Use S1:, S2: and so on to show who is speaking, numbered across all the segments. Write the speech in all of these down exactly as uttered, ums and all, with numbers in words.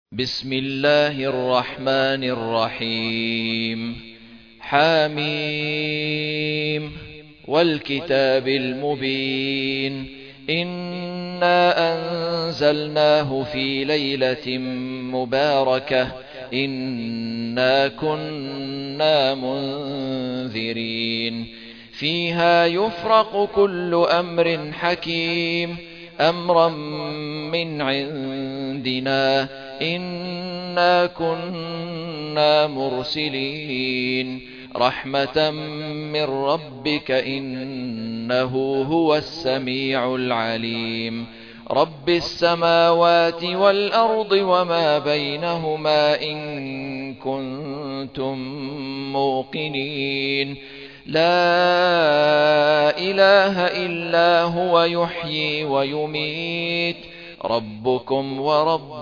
S1: بسم الله الرحمن الرحيم حاميم والكتاب المبين إنا أنزلناه في ليلة مباركة إنا كنا منذرين فيها يفرق كل أمر حكيم أمرا من عندنا إنا كنا مرسلين رحمة من ربك إنه هو السميع العليم رب السماوات والأرض وما بينهما إن كنتم موقنين لا إله إلا هو يحيي ويميت ربكم ورب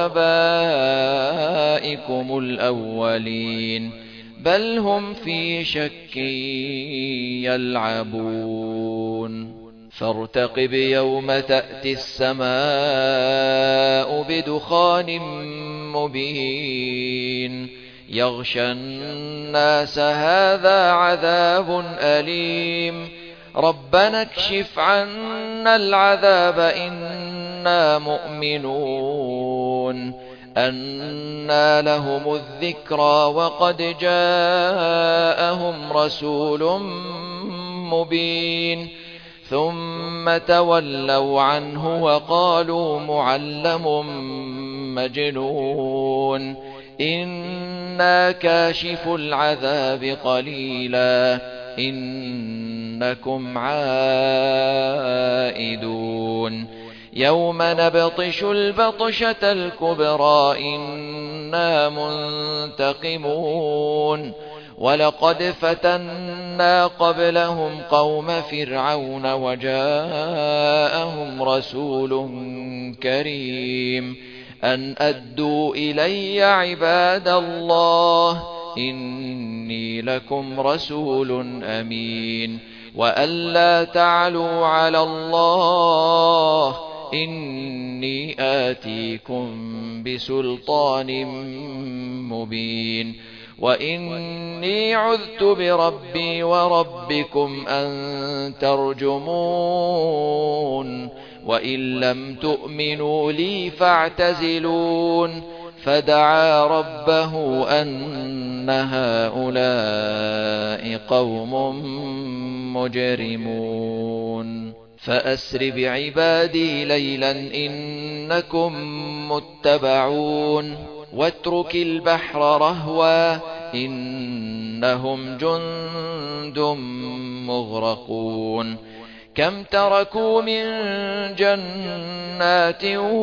S1: آبائكم الأولين بل هم في شك يلعبون فارتقب يوم تأتي السماء بدخان مبين يغشى الناس هذا عذاب أليم ربنا اكشف عنا العذاب إنا مؤمنون أنى لهم الذكرى وقد جاءهم رسول مبين ثم تولوا عنه وقالوا معلم مجنون إنا كاشف العذاب قليلا إنكم عائدون يوم نبطش البطشة الكبرى إنا منتقمون ولقد فتنا قبلهم قوم فرعون وجاءهم رسول كريم أن أدوا إلي عباد الله إني لكم رسول أمين وأن لا تعلوا على الله إني آتيكم بسلطان مبين وإني عذت بربي وربكم أن ترجمون وإن لم تؤمنوا لي فاعتزلون فدعا ربه أن هؤلاء قوم مجرمون فأسر بعبادي ليلا إنكم متبعون واترك البحر رهوا إنهم جند مغرقون كم تركوا من جنات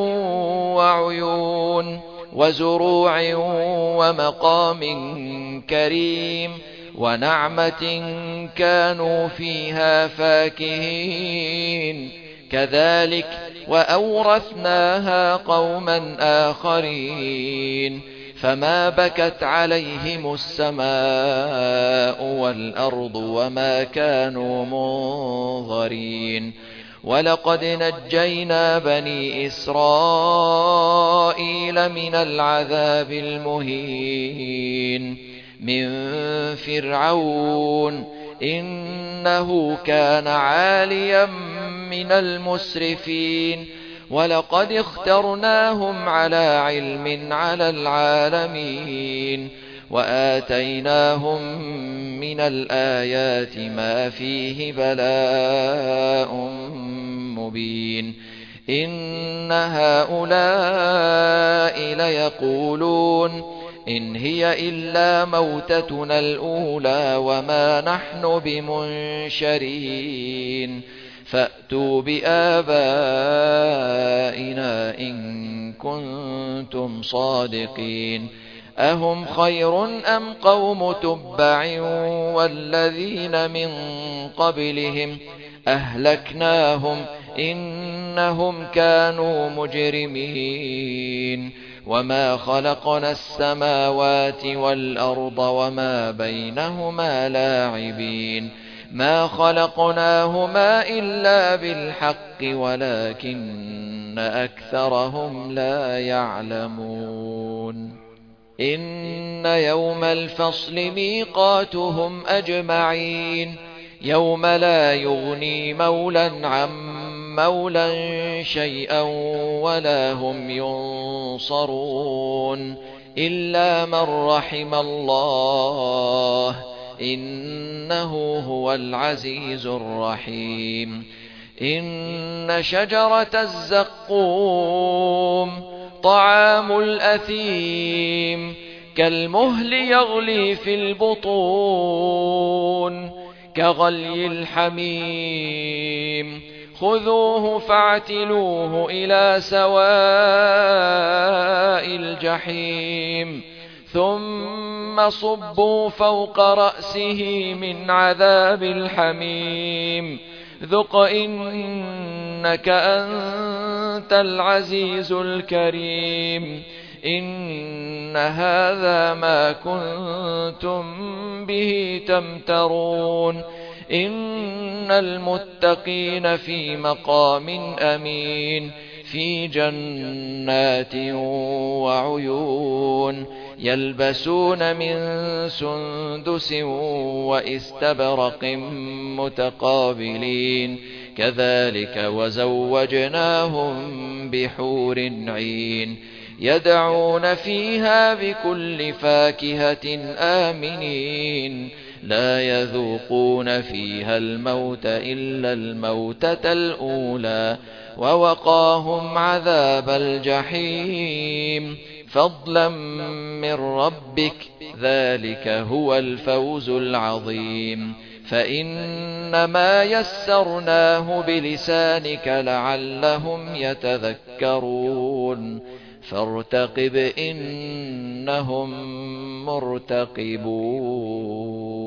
S1: وعيون وزروع ومقام كريم ونعمة كانوا فيها فاكهين كذلك وأورثناها قوما آخرين فما بكت عليهم السماء والأرض وما كانوا منظرين ولقد نجينا بني إسرائيل من العذاب المهين من فرعون إنه كان عاليا من المسرفين ولقد اخترناهم على علم على العالمين وآتيناهم من الآيات ما فيه بلاء مبين إن هؤلاء ليقولون إن هي إلا موتتنا الأولى وما نحن بمنشرين فأتوا بآبائنا إن كنتم صادقين أهم خير أم قوم تبع والذين من قبلهم أهلكناهم إنهم كانوا مجرمين وما خلقنا السماوات والأرض وما بينهما لاعبين ما خلقناهما إلا بالحق ولكن ولكن أكثرهم لا يعلمون إن يوم الفصل ميقاتهم أجمعين يوم لا يغني مولى عن مولى شيئا ولا هم ينصرون إلا من رحم الله إنه هو العزيز الرحيم إن شجرة الزقوم طعام الأثيم كالمهل يغلي في البطون كغلي الحميم خذوه فاعتلوه إلى سواء الجحيم ثم صبوا فوق رأسه من عذاب الحميم ذق إنك أنت العزيز الكريم إن هذا ما كنتم به تمترون إن المتقين في مقام أمين في جنات وعيون يلبسون من سندس واستبرق متقابلين كذلك وزوجناهم بحور عين يدعون فيها بكل فاكهة آمنين لا يذوقون فيها الموت إلا الموتة الأولى ووقاهم عذاب الجحيم فضلا من ربك ذلك هو الفوز العظيم فإنما يسرناه بلسانك لعلهم يتذكرون فارتقب إنهم مرتقبون